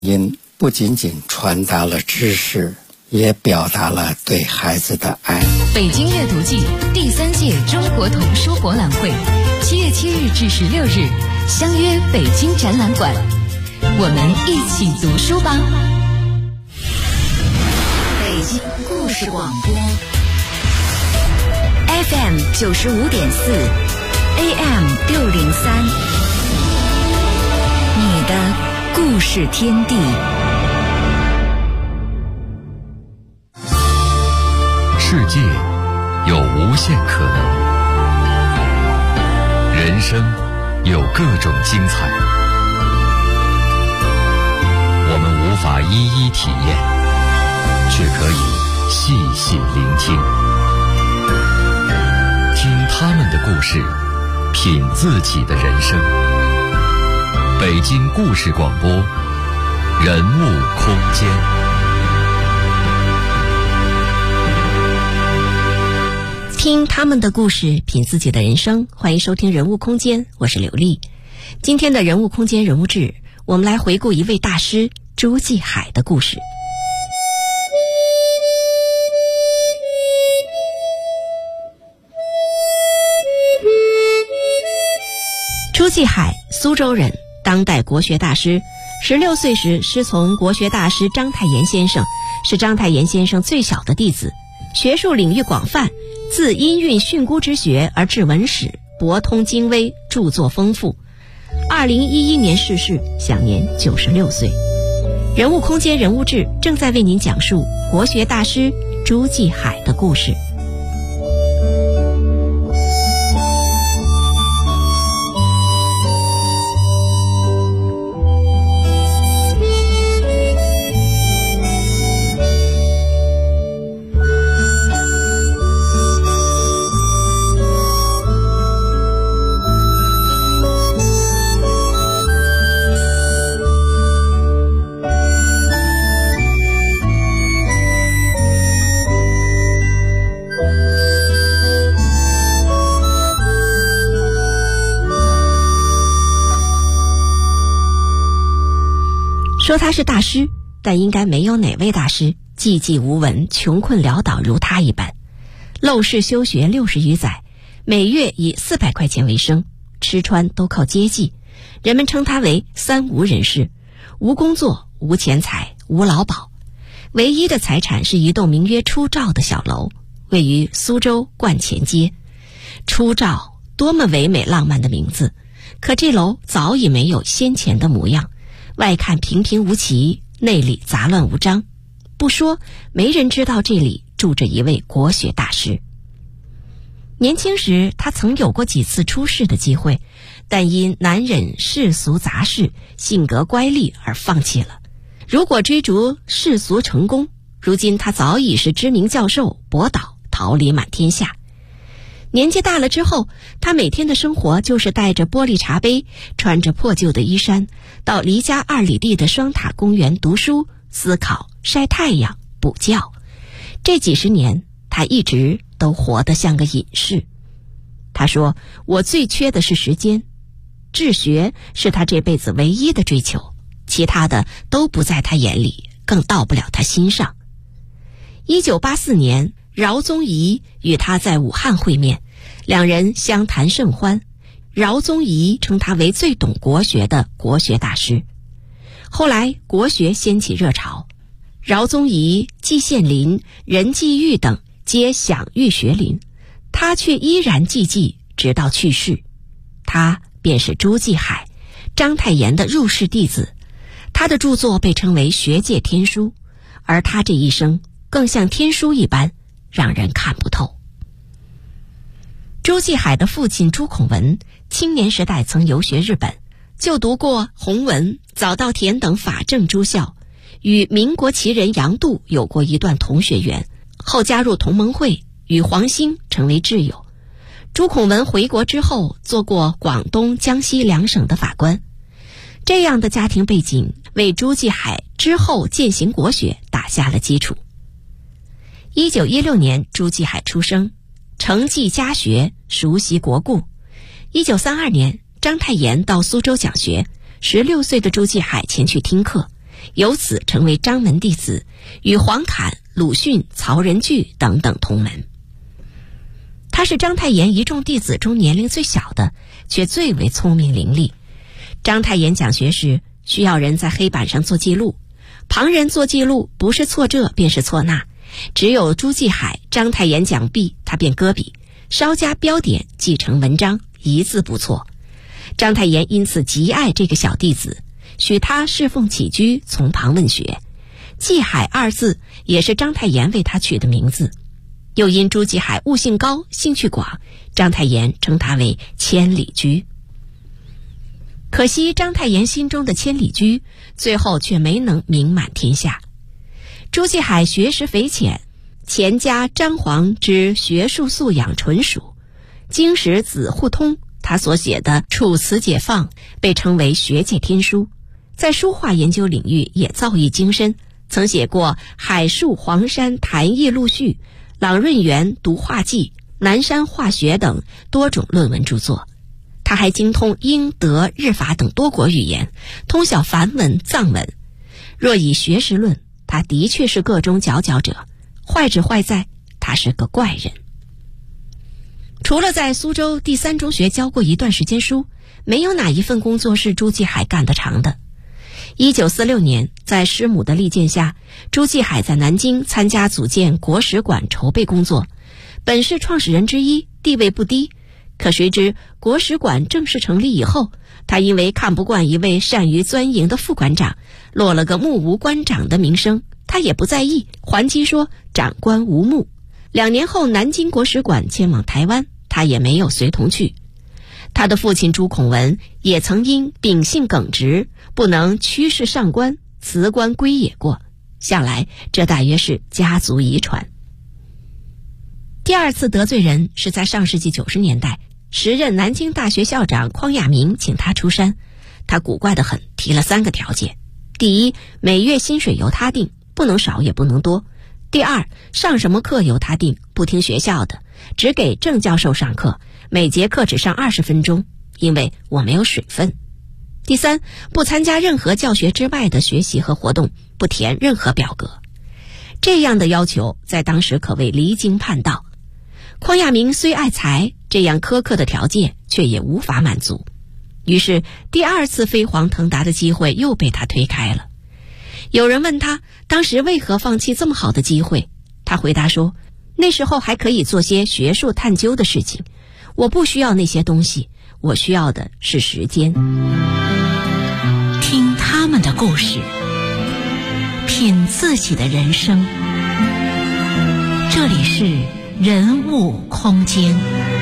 音不仅仅传达了知识，也表达了对孩子的爱。 北京阅读季第3届中国童书博览会7月7日至16日相约北京展览馆，我们一起读书吧。北京故事广播 FM 95.4 AM 603，你的故事天地。 世界有无限可能，人生有各种精彩，我们无法一一体验，却可以细细聆听，听他们的故事，品自己的人生。北京故事广播，人物空间。 听他们的故事，品自己的人生。欢迎收听人物空间，我是刘丽。今天的人物空间人物志，我们来回顾一位大师朱继海的故事。朱继海，苏州人，当代国学大师。16岁时师从国学大师章太炎先生，是章太炎先生最小的弟子，学术领域广泛，自音韵训诂之学而至文史，博通经微，著作丰富。2011年逝世，享年96岁。人物空间人物志正在为您讲述国学大师朱继海的故事。说他是大师，但应该没有哪位大师寂寂无闻、穷困潦倒如他一般。陋室修学60余载，每月以400块钱为生，吃穿都靠接济。人们称他为三无人士，无工作、无钱财、无劳保。唯一的财产是一栋名曰初照的小楼，位于苏州冠前街。初照，多么唯美浪漫的名字，可这楼早已没有先前的模样，外看平平无奇，内里杂乱无章。不说，没人知道这里住着一位国学大师。年轻时他曾有过几次出世的机会，但因难忍世俗杂事，性格乖戾而放弃了。如果追逐世俗成功，如今他早已是知名教授，博导，桃李满天下。年纪大了之后，他每天的生活就是带着玻璃茶杯，穿着破旧的衣衫，到离家2里地的双塔公园读书、思考、晒太阳、补觉。这几十年，他一直都活得像个隐士。他说，我最缺的是时间，治学是他这辈子唯一的追求，其他的都不在他眼里，更到不了他心上。1984年，饶宗颐与他在武汉会面，两人相谈甚欢。饶宗颐称他为最懂国学的国学大师。后来国学掀起热潮，饶宗颐、季羡林、任继玉等皆享誉学林，他却依然寂寂，直到去世。他便是朱继海，章太炎的入室弟子。他的著作被称为学界天书，而他这一生更像天书一般，让人看不透。朱继海的父亲朱孔文青年时代曾游学日本，就读过弘文、早稻田等法政诸校，与民国奇人杨度有过一段同学缘，后加入同盟会，与黄兴成为挚友。朱孔文回国之后，做过广东、江西2省的法官。这样的家庭背景为朱继海之后践行国学打下了基础。1916年，朱继海出生，承继家学，熟悉国故。1932年，章太炎到苏州讲学，16岁的朱继海前去听课， 由此成为张门弟子，与黄侃、鲁迅、曹仁巨等等同门。他是章太炎一众弟子中年龄最小的，却最为聪明伶俐。章太炎讲学时需要人在黑板上做记录，旁人做记录不是错这便是错那，只有朱继海、章太炎讲毕，他便搁笔，稍加标点，记成文章，一字不错。章太炎因此极爱这个小弟子，许他侍奉起居，从旁问学。继海二字也是章太炎为他取的名字。又因朱继海悟性高，兴趣广，章太炎称他为千里驹。可惜章太炎心中的千里驹最后却没能名满天下。朱继海学识匪浅，钱家张煌之学术素养纯熟，经史子互通，他所写的《楚辞解放》被称为学界天书，在书画研究领域也造诣精深，曾写过《海树黄山谈艺录序》、朗润园读画记、南山画学等多种论文著作。他还精通英德日法等多国语言，通晓梵文藏文。若以学识论，他的确是个中佼佼者，坏只坏在他是个怪人。除了在苏州第三中学教过一段时间书，没有哪一份工作是朱继海干得长的。1946年，在师母的力荐下，朱继海在南京参加组建国史馆筹备工作，本是创始人之一，地位不低。可谁知国史馆正式成立以后，他因为看不惯一位善于钻营的副馆长，落了个目无官长的名声，他也不在意，还击说长官无目。2年后，南京国史馆迁往台湾，他也没有随同去。他的父亲朱孔文也曾因秉性耿直，不能驱使上官，辞官归野过，想来这大约是家族遗传。第二次得罪人是在上世纪90年代，时任南京大学校长匡亚明请他出山，他古怪得很，提了3个条件：第一，每月薪水由他定，不能少也不能多；第二，上什么课由他定，不听学校的，只给正教授上课，每节课只上20分钟，因为我没有水分；第三，不参加任何教学之外的学习和活动，不填任何表格。这样的要求在当时可谓离经叛道。匡亚明虽爱才，这样苛刻的条件却也无法满足，于是第2次飞黄腾达的机会又被他推开了。有人问他当时为何放弃这么好的机会，他回答说，那时候还可以做些学术探究的事情，我不需要那些东西，我需要的是时间。 听他们的故事，品自己的人生。这里是人物空间。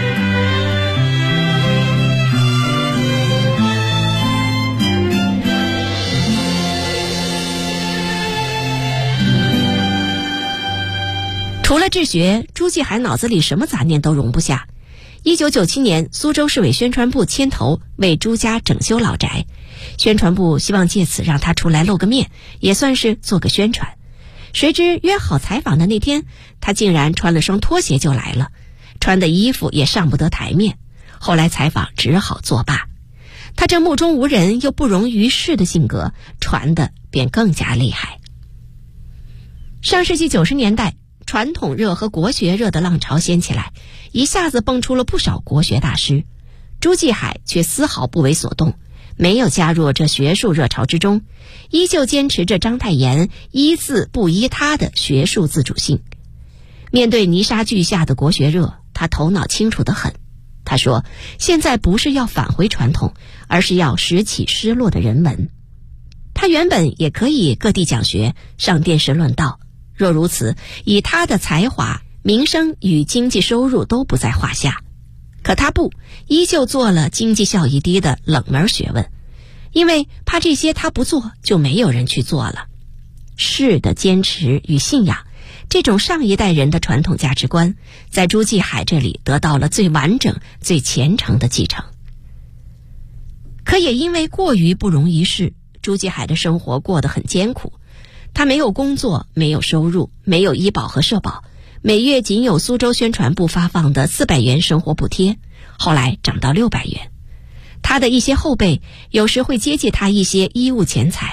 除了治学，朱继海脑子里什么杂念都容不下。1997年，苏州市委宣传部牵头为朱家整修老宅，宣传部希望借此让他出来露个面，也算是做个宣传。谁知约好采访的那天，他竟然穿了双拖鞋就来了，穿的衣服也上不得台面。后来采访只好作罢。他这目中无人又不容于世的性格，传的便更加厉害。上世纪90年代，传统热和国学热的浪潮掀起来，一下子蹦出了不少国学大师。朱继海却丝毫不为所动，没有加入这学术热潮之中，依旧坚持着章太炎依字不依他的学术自主性。面对泥沙俱下的国学热，他头脑清楚得很。他说，现在不是要返回传统，而是要拾起失落的人文。他原本也可以各地讲学，上电视论道，若如此，以他的才华、名声与经济收入都不在话下。可他不，依旧做了经济效益低的冷门学问，因为怕这些他不做，就没有人去做了。士的坚持与信仰，这种上一代人的传统价值观，在朱继海这里得到了最完整、最虔诚的继承。可也因为过于不容于世，朱继海的生活过得很艰苦。他没有工作，没有收入，没有医保和社保，每月仅有苏州宣传部发放的400元生活补贴，后来涨到600元。他的一些后辈有时会接济他一些衣物钱财，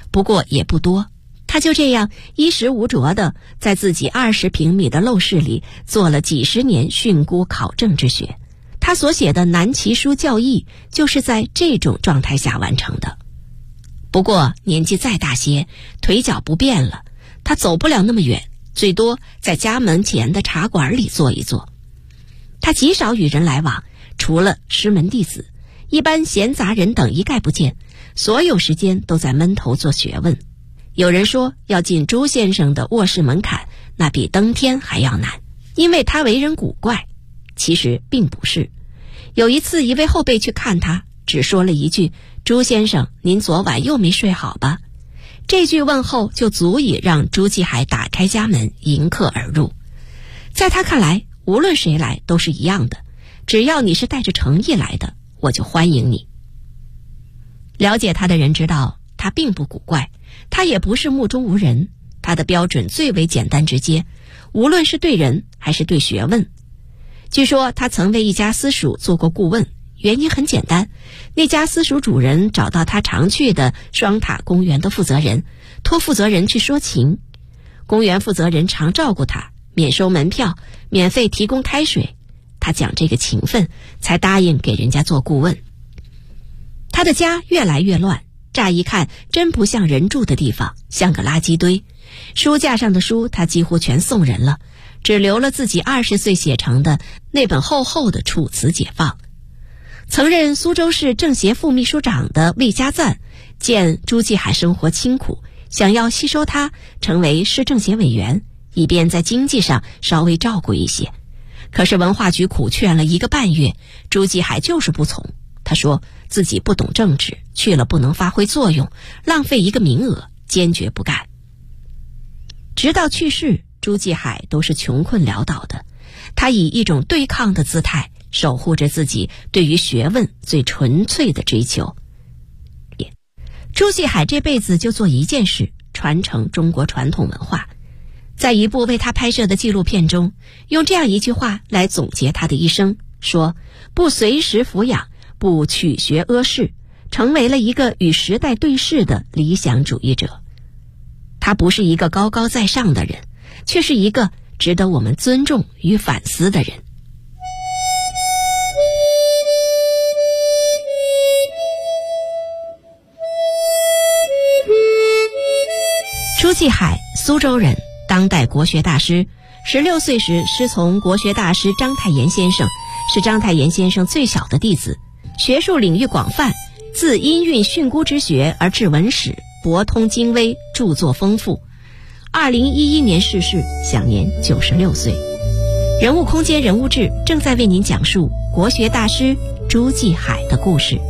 不过也不多。他就这样衣食无着的在自己20平米的陋室里做了几十年训诂考证之学。他所写的《南齐书教义》就是在这种状态下完成的。不过年纪再大些，腿脚不便了，他走不了那么远，最多在家门前的茶馆里坐一坐。他极少与人来往，除了师门弟子，一般闲杂人等一概不见，所有时间都在闷头做学问。有人说要进朱先生的卧室门槛，那比登天还要难，因为他为人古怪。其实并不是。有一次一位后辈去看他，只说了一句：朱先生，您昨晚又没睡好吧？这句问候就足以让朱继海打开家门迎客而入。在他看来，无论谁来都是一样的，只要你是带着诚意来的，我就欢迎你。了解他的人知道，他并不古怪，他也不是目中无人，他的标准最为简单直接，无论是对人还是对学问。据说他曾为一家私塾做过顾问，原因很简单，那家私塾主人找到他常去的双塔公园的负责人，托负责人去说情。公园负责人常照顾他，免收门票，免费提供开水，他讲这个情分，才答应给人家做顾问。他的家越来越乱，乍一看真不像人住的地方，像个垃圾堆。书架上的书他几乎全送人了，只留了自己20岁写成的那本厚厚的《楚辞解放》。曾任苏州市政协副秘书长的魏家赞见朱继海生活清苦，想要吸收他成为市政协委员，以便在经济上稍微照顾一些。可是文化局苦劝了1个半月，朱继海就是不从。他说自己不懂政治，去了不能发挥作用，浪费1个名额，坚决不干。直到去世，朱继海都是穷困潦倒的，他以一种对抗的姿态守护着自己对于学问最纯粹的追求。朱继海这辈子就做一件事，传承中国传统文化。在一部为他拍摄的纪录片中，用这样一句话来总结他的一生，说不随时俯仰，不取学阿世，成为了一个与时代对视的理想主义者。他不是一个高高在上的人，却是一个值得我们尊重与反思的人。朱继海，苏州人，当代国学大师。16岁时师从国学大师章太炎先生，是章太炎先生最小的弟子。学术领域广泛，自音韵训诂之学而至文史，博通经微，著作丰富。2011年逝世，享年96岁。人物空间人物志正在为您讲述国学大师朱继海的故事。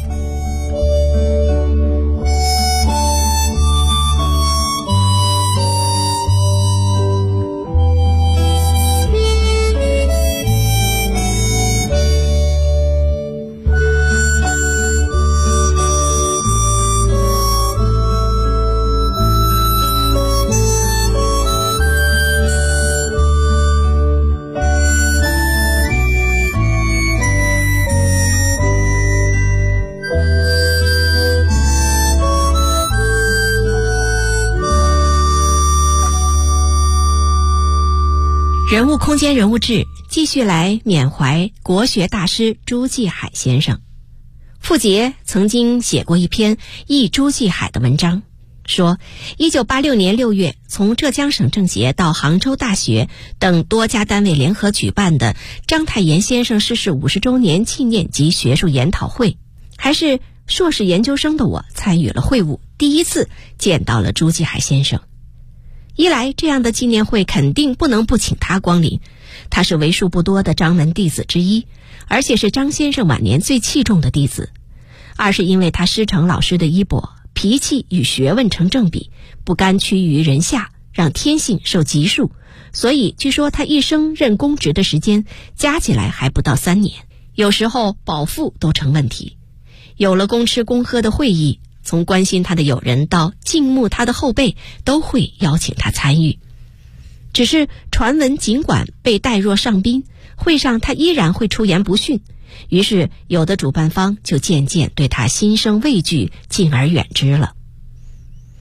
人物空间人物志继续来缅怀国学大师朱继海先生。傅杰曾经写过一篇忆朱继海的文章，说1986年6月从浙江省政协到杭州大学等多家单位联合举办的章太炎先生逝世50周年纪念及学术研讨会，还是硕士研究生的我参与了会务，第一次见到了朱继海先生。一来这样的纪念会肯定不能不请他光临，他是为数不多的章门弟子之一，而且是张先生晚年最器重的弟子。二是因为他师承老师的衣钵，脾气与学问成正比，不甘屈于人下，让天性受极数，所以据说他一生任公职的时间加起来还不到3年，有时候饱腹都成问题。有了公吃公喝的会议，从关心他的友人到敬慕他的后辈都会邀请他参与。只是传闻尽管被带若上宾，会上他依然会出言不逊，于是有的主办方就渐渐对他心生畏惧，敬而远之了。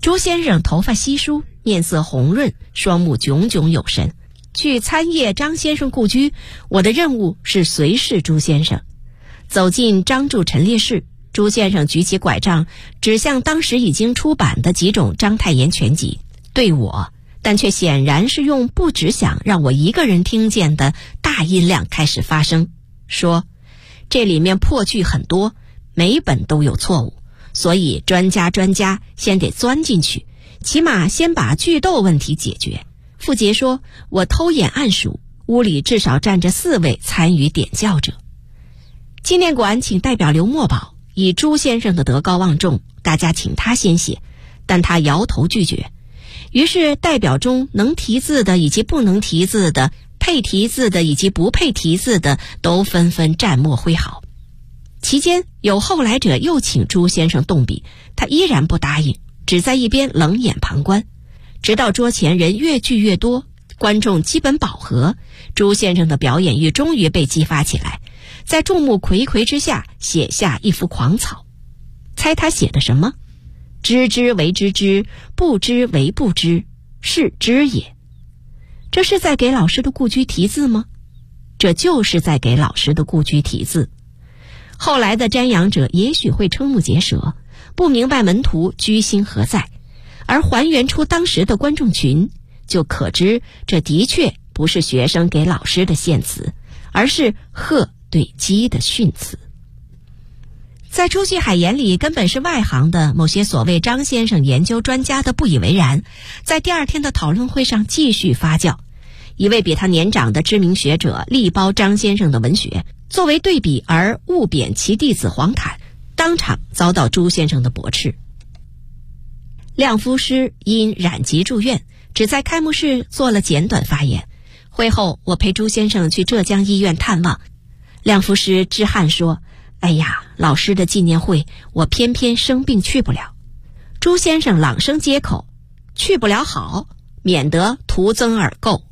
朱先生头发稀疏，面色红润，双目炯炯有神。去参谒张先生故居，我的任务是随侍朱先生。走进张柱陈列室，朱先生举起拐杖，指向当时已经出版的几种章太炎全集，对我，但却显然是用不只想让我一个人听见的大音量开始发声，说这里面破句很多，每本都有错误，所以专家先得钻进去，起码先把句逗问题解决。傅杰说，我偷眼暗数，屋里至少站着4位参与点教者。纪念馆请代表刘墨宝，以朱先生的德高望重，大家请他先写，但他摇头拒绝。于是代表中能题字的以及不能题字的，配题字的以及不配题字的，都纷纷蘸墨挥毫。期间有后来者又请朱先生动笔，他依然不答应，只在一边冷眼旁观。直到桌前人越聚越多，观众基本饱和，朱先生的表演欲终于被激发起来，在众目睽睽之下写下一幅狂草。猜他写的什么？知之为知之，不知为不知，是知也。这是在给老师的故居题字吗？这就是在给老师的故居题字。后来的瞻仰者也许会瞠目结舌，不明白门徒居心何在，而还原出当时的观众群，就可知这的确不是学生给老师的献词，而是鹤对鸡的训词。在朱旭海眼里，根本是外行的某些所谓张先生研究专家的不以为然，在第二天的讨论会上继续发酵。一位比他年长的知名学者力褒张先生的文学，作为对比而误贬其弟子黄侃，当场遭到朱先生的驳斥。亮夫师因染疾住院，只在开幕式做了简短发言。会后我陪朱先生去浙江医院探望，亮夫师知汗说，哎呀，老师的纪念会我偏偏生病去不了。朱先生朗声接口，去不了好，免得徒增耳垢。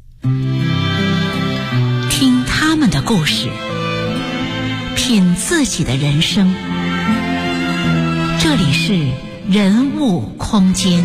听他们的故事，品自己的人生。这里是人物空间。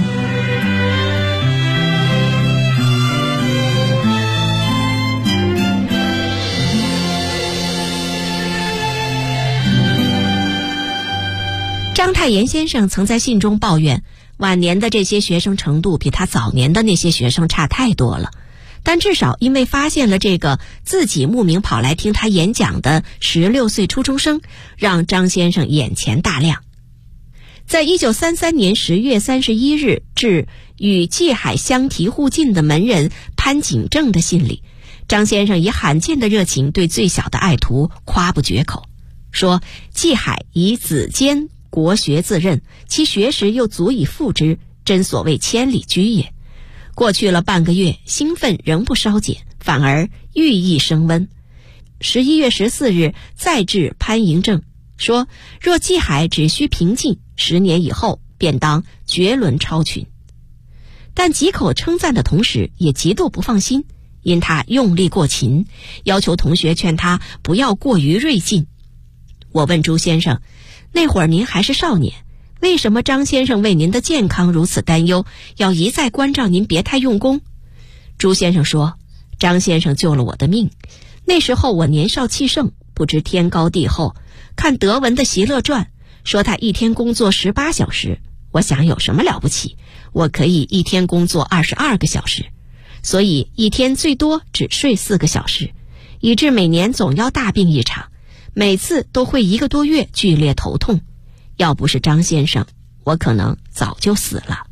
章太炎先生曾在信中抱怨，晚年的这些学生程度比他早年的那些学生差太多了，但至少因为发现了这个自己慕名跑来听他演讲的16岁初中生，让张先生眼前大亮。在1933年10月31日致与济海相提互进的门人潘景正的信里，张先生以罕见的热情对最小的爱徒夸不绝口，说济海以子坚国学自任，其学识又足以复之，真所谓千里驹也。过去了半个月，兴奋仍不稍减，反而寓意升温。11月14日再致潘迎正，说若济海只需平静，10年以后便当绝伦超群。但几口称赞的同时，也极度不放心，因他用力过勤，要求同学劝他不要过于锐进。我问朱先生，那会儿您还是少年，为什么张先生为您的健康如此担忧，要一再关照您别太用功？朱先生说，张先生救了我的命，那时候我年少气盛，不知天高地厚，看德文的席勒传，说他一天工作18小时，我想有什么了不起，我可以一天工作22个小时，所以一天最多只睡4个小时，以致每年总要大病一场，每次都会1个多月剧烈头痛，要不是张先生，我可能早就死了。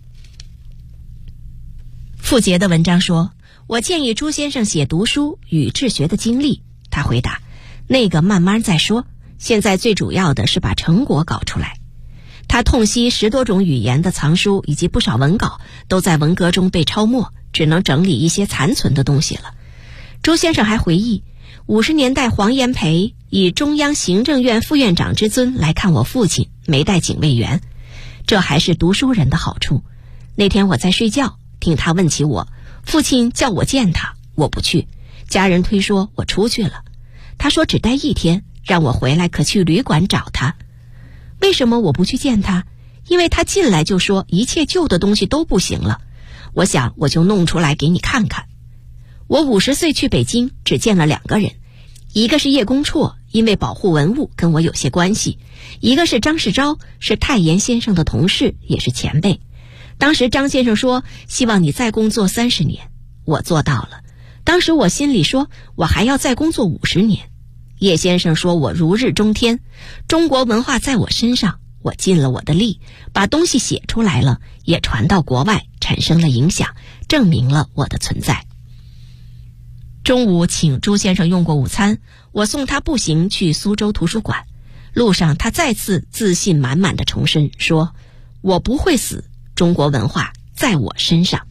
傅杰的文章说，我建议朱先生写读书与治学的经历。他回答，那个慢慢再说，现在最主要的是把成果搞出来。他痛惜10多种语言的藏书以及不少文稿都在文革中被抄没，只能整理一些残存的东西了。朱先生还回忆，50年代黄炎培以中央行政院副院长之尊来看我父亲，没带警卫员，这还是读书人的好处。那天我在睡觉，听他问起我，父亲叫我见他，我不去，家人推说我出去了。他说只待1天，让我回来可去旅馆找他。为什么我不去见他？ 因为他进来就说一切旧的东西都不行了。我想我就弄出来给你看看。我50岁去北京，只见了2个人，一个是叶公绰，因为保护文物跟我有些关系；一个是张世钊，是太炎先生的同事，也是前辈。当时张先生说希望你再工作30年，我做到了。当时我心里说我还要再工作50年。叶先生说我如日中天，中国文化在我身上，我尽了我的力，把东西写出来了，也传到国外，产生了影响，证明了我的存在。中午请朱先生用过午餐，我送他步行去苏州图书馆。路上他再次自信满满的重申说，我不会死，中国文化在我身上。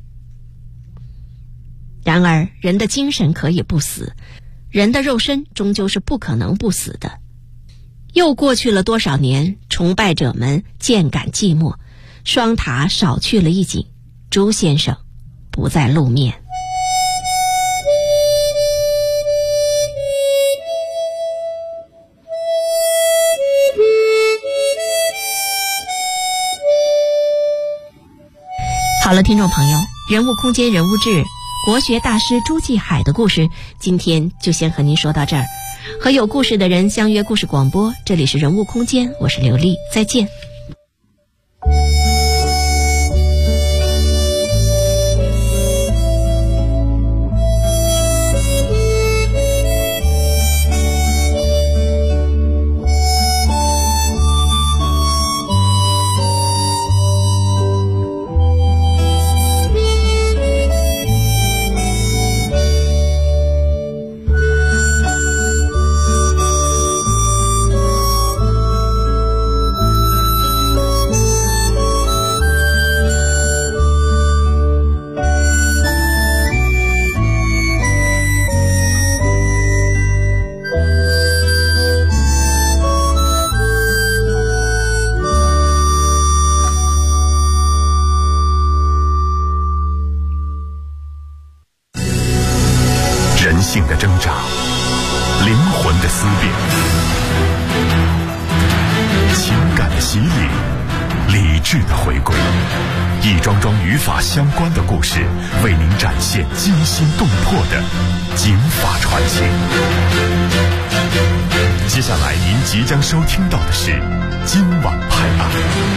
然而人的精神可以不死，人的肉身终究是不可能不死的。又过去了多少年，崇拜者们渐感寂寞，双塔少去了一景，朱先生不再露面。好了，听众朋友，人物空间人物志，国学大师朱继海的故事，今天就先和您说到这儿。和有故事的人相约故事广播，这里是人物空间，我是刘丽，再见。 人性的挣扎，灵魂的思辨，情感的洗礼，理智的回归，一桩桩与法相关的故事，为您展现惊心动魄的警法传奇。接下来您即将收听到的是今晚拍案。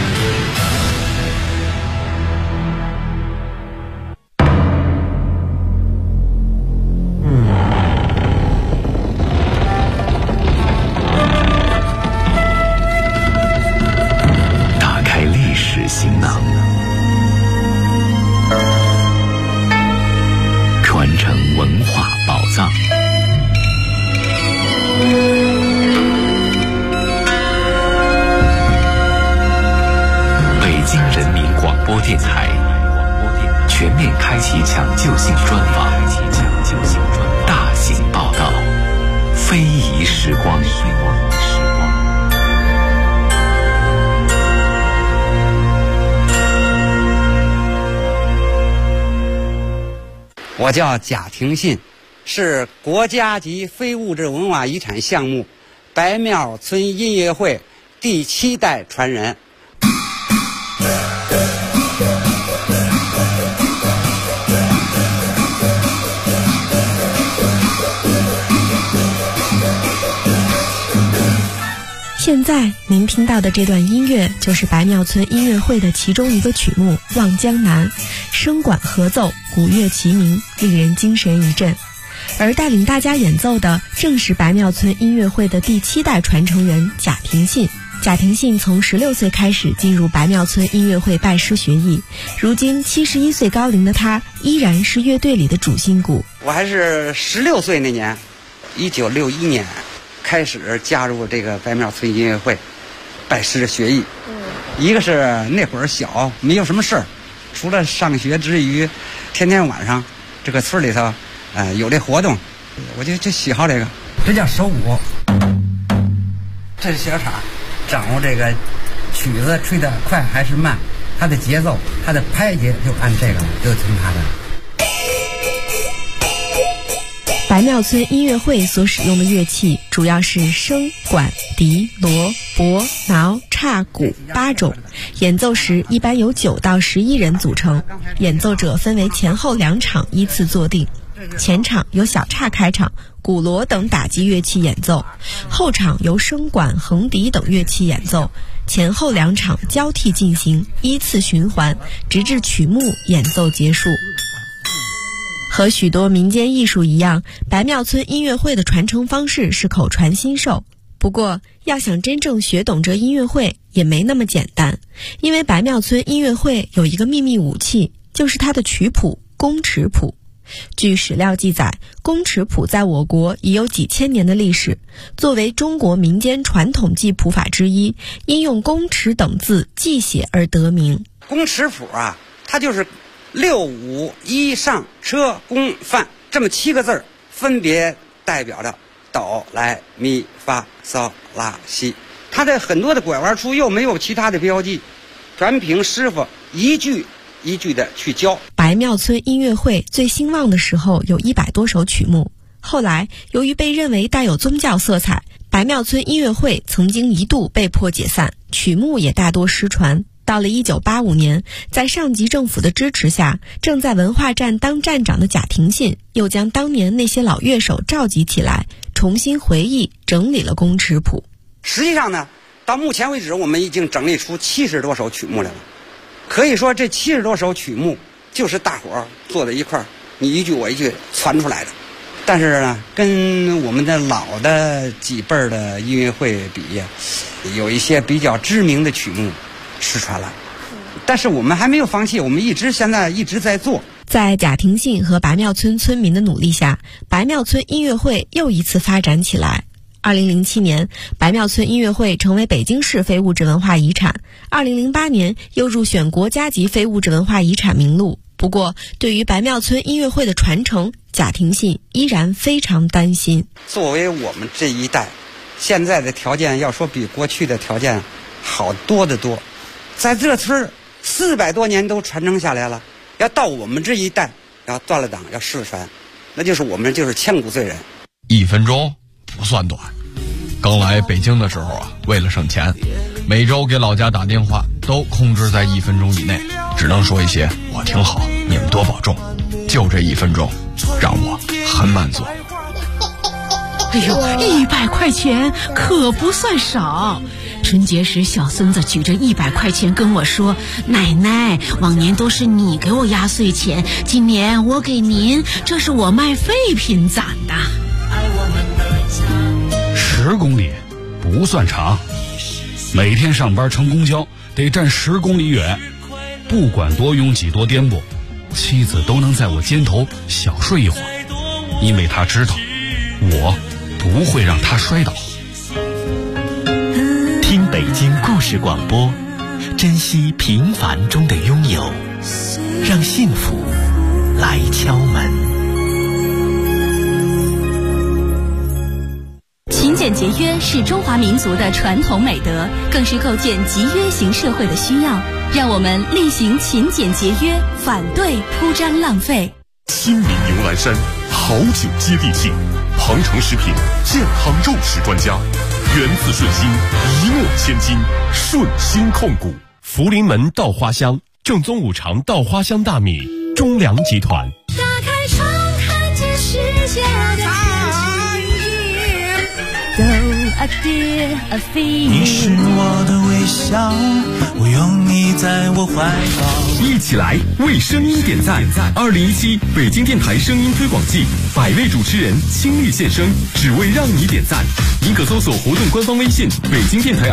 行囊，传承文化宝藏。北京人民广播电台全面开启抢救性专访，大型报道，非遗时光。 我叫贾廷信，是国家级非物质文化遗产项目白庙村音乐会第7代传人。 现在您听到的这段音乐就是白庙村音乐会的其中一个曲目《望江南》，声管合奏，鼓乐齐鸣，令人精神一振。而带领大家演奏的正是白庙村音乐会的第7代传承人贾廷信。贾廷信从16岁开始进入白庙村音乐会拜师学艺，如今71岁高龄的他依然是乐队里的主心骨。 我还是16岁那年，1961年开始加入这个白庙村音乐会，拜师学艺。一个是那会儿小，没有什么事儿，除了上学之余，天天晚上这个村里头，有这活动，我就喜好这个。这叫手鼓，这是小叉，掌握这个曲子吹得快还是慢，它的节奏，它的拍节就按这个，就听它的。 白庙村音乐会所使用的乐器主要是笙、管、笛、锣、 钹、挠、叉、鼓8种，演奏时一般由9到11人组成，演奏者分为前后2场依次坐定。前场由小叉开场，鼓锣等打击乐器演奏，后场由笙管、横笛等乐器演奏，前后2场交替进行，依次循环，直至曲目演奏结束。和许多民间艺术一样，白庙村音乐会的传承方式是口传心授。不过，要想真正学懂这音乐会也没那么简单，因为白庙村音乐会有一个秘密武器，就是它的曲谱宫尺谱。据史料记载，宫尺谱在我国已有几千年的历史，作为中国民间传统记谱法之一，因用宫尺等字记写而得名。 宫尺谱啊，它就是6、5、1上车宫范这么7个字，分别代表着哆来咪发嗦拉西。它的很多的拐弯处又没有其他的标记，全凭师傅一句一句的去教。 白庙村音乐会最兴旺的时候有100多首曲目，后来由于被认为带有宗教色彩，白庙村音乐会曾经一度被迫解散，曲目也大多失传。到了1985年，在上级政府的支持下，正在文化站当站长的贾廷信又将当年那些老乐手召集起来，重新回忆整理了宫尺谱。 实际上呢，到目前为止我们已经整理出70多首曲目来了。可以说这70多首曲目就是大伙儿坐在一块儿，你一句我一句传出来的。但是呢，跟我们的老的几辈儿的音乐会比，有一些比较知名的曲目失传了。但是我们还没有放弃，我们现在一直在做。 在贾廷信和白庙村村民的努力下，白庙村音乐会又一次发展起来。2007年，白庙村音乐会成为北京市非物质文化遗产。2008年又入选国家级非物质文化遗产名录。不过，对于白庙村音乐会的传承，贾廷信依然非常担心。 作为我们这一代，现在的条件要说比过去的条件好多得多。在这村400多年都传承下来了，要到我们这一代要断了档，要失传，那就是我们就是千古罪人。 1分钟不算短。刚来北京的时候啊，为了省钱，每周给老家打电话都控制在1分钟以内，只能说一些我挺好，你们多保重。就这1分钟，让我很满足。 哎呦，100块钱可不算少。春节时，小孙子举着100块钱跟我说：“奶奶，往年都是你给我压岁钱，今年我给您，这是我卖废品攒的。 ”10公里不算长，每天上班乘公交得站10公里远，不管多拥挤多颠簸，妻子都能在我肩头小睡一会儿，因为她知道我不会让她摔倒。 听北京故事广播，珍惜平凡中的拥有，让幸福来敲门。 勤俭节约是中华民族的传统美德，更是构建集约型社会的需要。让我们力行勤俭节约，反对铺张浪费。 新民牛栏山，好酒接地气，鹏城食品健康肉食专家，源自顺心，一诺千金，顺心控股。福临门稻花香，正宗五常稻花香大米，中粮集团。 打开窗，看见世界的你是我的微笑，我拥你在我怀抱。 一起来为声音点赞！2017北京电台声音推广季，100位主持人倾力献声，只为让你点赞。您可搜索活动官方微信“北京电台”。